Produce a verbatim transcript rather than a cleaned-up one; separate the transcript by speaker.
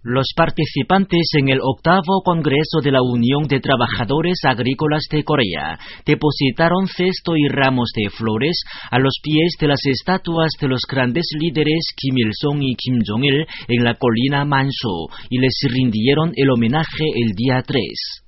Speaker 1: Los participantes en el octavo Congreso de la Unión de Trabajadores Agrícolas de Corea depositaron cesto y ramos de flores a los pies de las estatuas de los grandes líderes Kim Il-sung y Kim Jong-il en la colina Manso y les rindieron el homenaje el día tres.